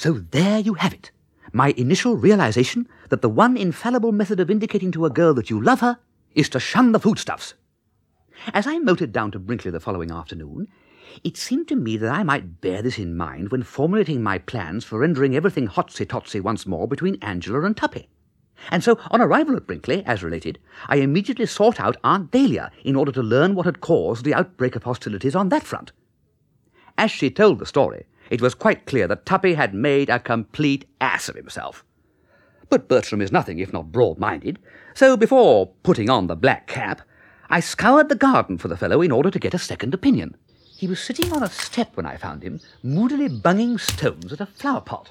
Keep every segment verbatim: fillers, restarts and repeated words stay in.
So there you have it. My initial realization that the one infallible method of indicating to a girl that you love her is to shun the foodstuffs. As I motored down to Brinkley the following afternoon, it seemed to me that I might bear this in mind when formulating my plans for rendering everything hotsy-totsy once more between Angela and Tuppy. And so, on arrival at Brinkley, as related, I immediately sought out Aunt Dahlia in order to learn what had caused the outbreak of hostilities on that front. As she told the story, it was quite clear that Tuppy had made a complete ass of himself. But Bertram is nothing if not broad-minded, so before putting on the black cap, I scoured the garden for the fellow in order to get a second opinion. He was sitting on a step when I found him, moodily bunging stones at a flower pot.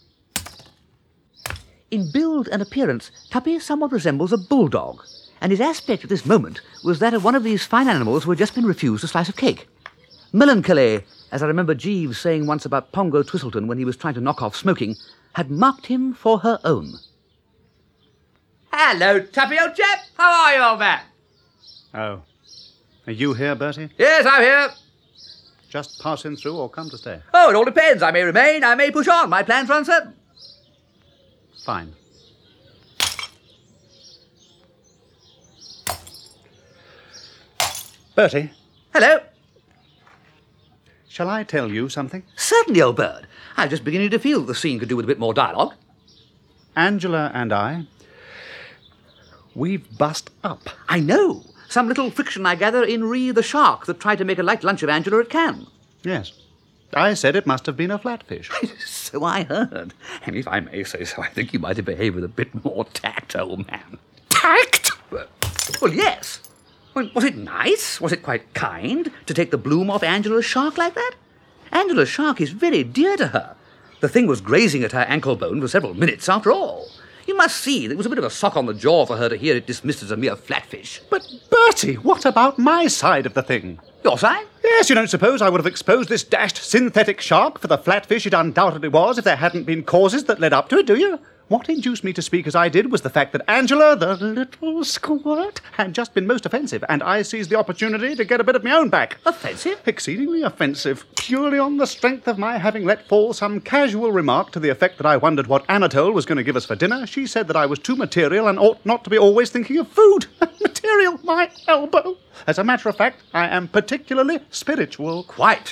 In build and appearance, Tuppy somewhat resembles a bulldog, and his aspect at this moment was that of one of these fine animals who had just been refused a slice of cake. Melancholy, as I remember Jeeves saying once about Pongo Twistleton when he was trying to knock off smoking, had marked him for her own. Hello, Tuppy, old chap. How are you, old man? Oh. Are you here, Bertie? Yes, I'm here. Just passing through or come to stay? Oh, it all depends. I may remain, I may push on. My plans are uncertain. Fine. Bertie? Hello. Shall I tell you something? Certainly, old bird. I was just beginning to feel the scene could do with a bit more dialogue. Angela and I, we've bust up. I know. Some little friction, I gather, in Ree the shark that tried to make a light lunch of Angela at Cannes. Yes. I said it must have been a flatfish. So I heard. And if I may say so, I think you might have behaved with a bit more tact, old man. Tact? Well, well yes. Well, was it nice? Was it quite kind to take the bloom off Angela's shark like that? Angela's shark is very dear to her. The thing was grazing at her ankle bone for several minutes after all. You must see that it was a bit of a sock on the jaw for her to hear it dismissed as a mere flatfish. But, Bertie, what about my side of the thing? Your side? Yes, you don't suppose I would have exposed this dashed synthetic shark for the flatfish it undoubtedly was if there hadn't been causes that led up to it, do you? What induced me to speak as I did was the fact that Angela, the little squirt, had just been most offensive, and I seized the opportunity to get a bit of my own back. Offensive? Exceedingly offensive, purely on the strength of my having let fall some casual remark to the effect that I wondered what Anatole was going to give us for dinner. She said that I was too material and ought not to be always thinking of food. Material, my elbow. As a matter of fact, I am particularly spiritual. Quite.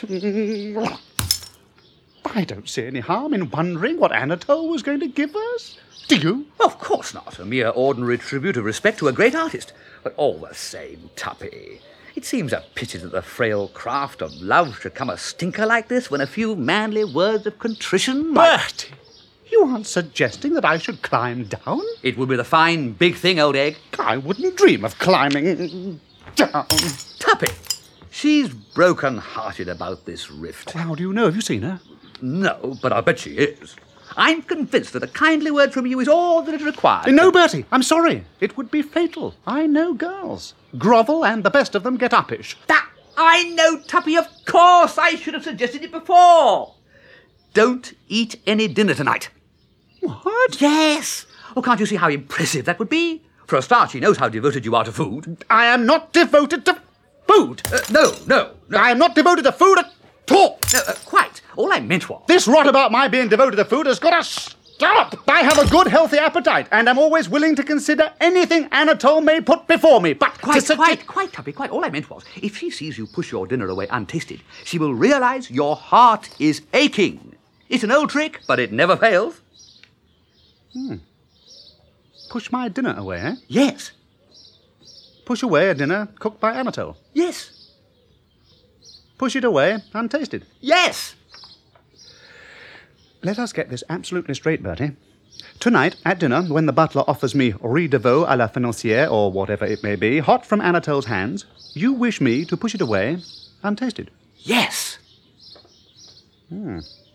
I don't see any harm in wondering what Anatole was going to give us. Do you? Of course not. A mere ordinary tribute of respect to a great artist. But all the same, Tuppy, it seems a pity that the frail craft of love should come a stinker like this when a few manly words of contrition might... Bertie, you aren't suggesting that I should climb down? It would be the fine big thing, old egg. I wouldn't dream of climbing down. Tuppy, she's broken-hearted about this rift. How do you know? Have you seen her? No, but I bet she is. I'm convinced that a kindly word from you is all that it requires. No, Bertie, I'm sorry. It would be fatal. I know girls. Grovel, and the best of them get uppish. That I know, Tuppy, of course. I should have suggested it before. Don't eat any dinner tonight. What? Yes. Oh, can't you see how impressive that would be? For a start, she knows how devoted you are to food. I am not devoted to food. Uh, no, no, no. I am not devoted to food at all. No, uh, quite. All I meant was... This rot about my being devoted to food has got to stop. I have a good, healthy appetite, and I'm always willing to consider anything Anatole may put before me. But Quite, to quite, suggest- quite, Tuppy, quite. All I meant was, if she sees you push your dinner away untasted, she will realise your heart is aching. It's an old trick, but it never fails. Hmm. Push my dinner away, eh? Yes. Push away a dinner cooked by Anatole. Yes. Push it away untasted. Yes. Let us get this absolutely straight, Bertie. Tonight, at dinner, when the butler offers me riz de veau à la financière, or whatever it may be, hot from Anatole's hands, you wish me to push it away untasted. Yes. Hmm.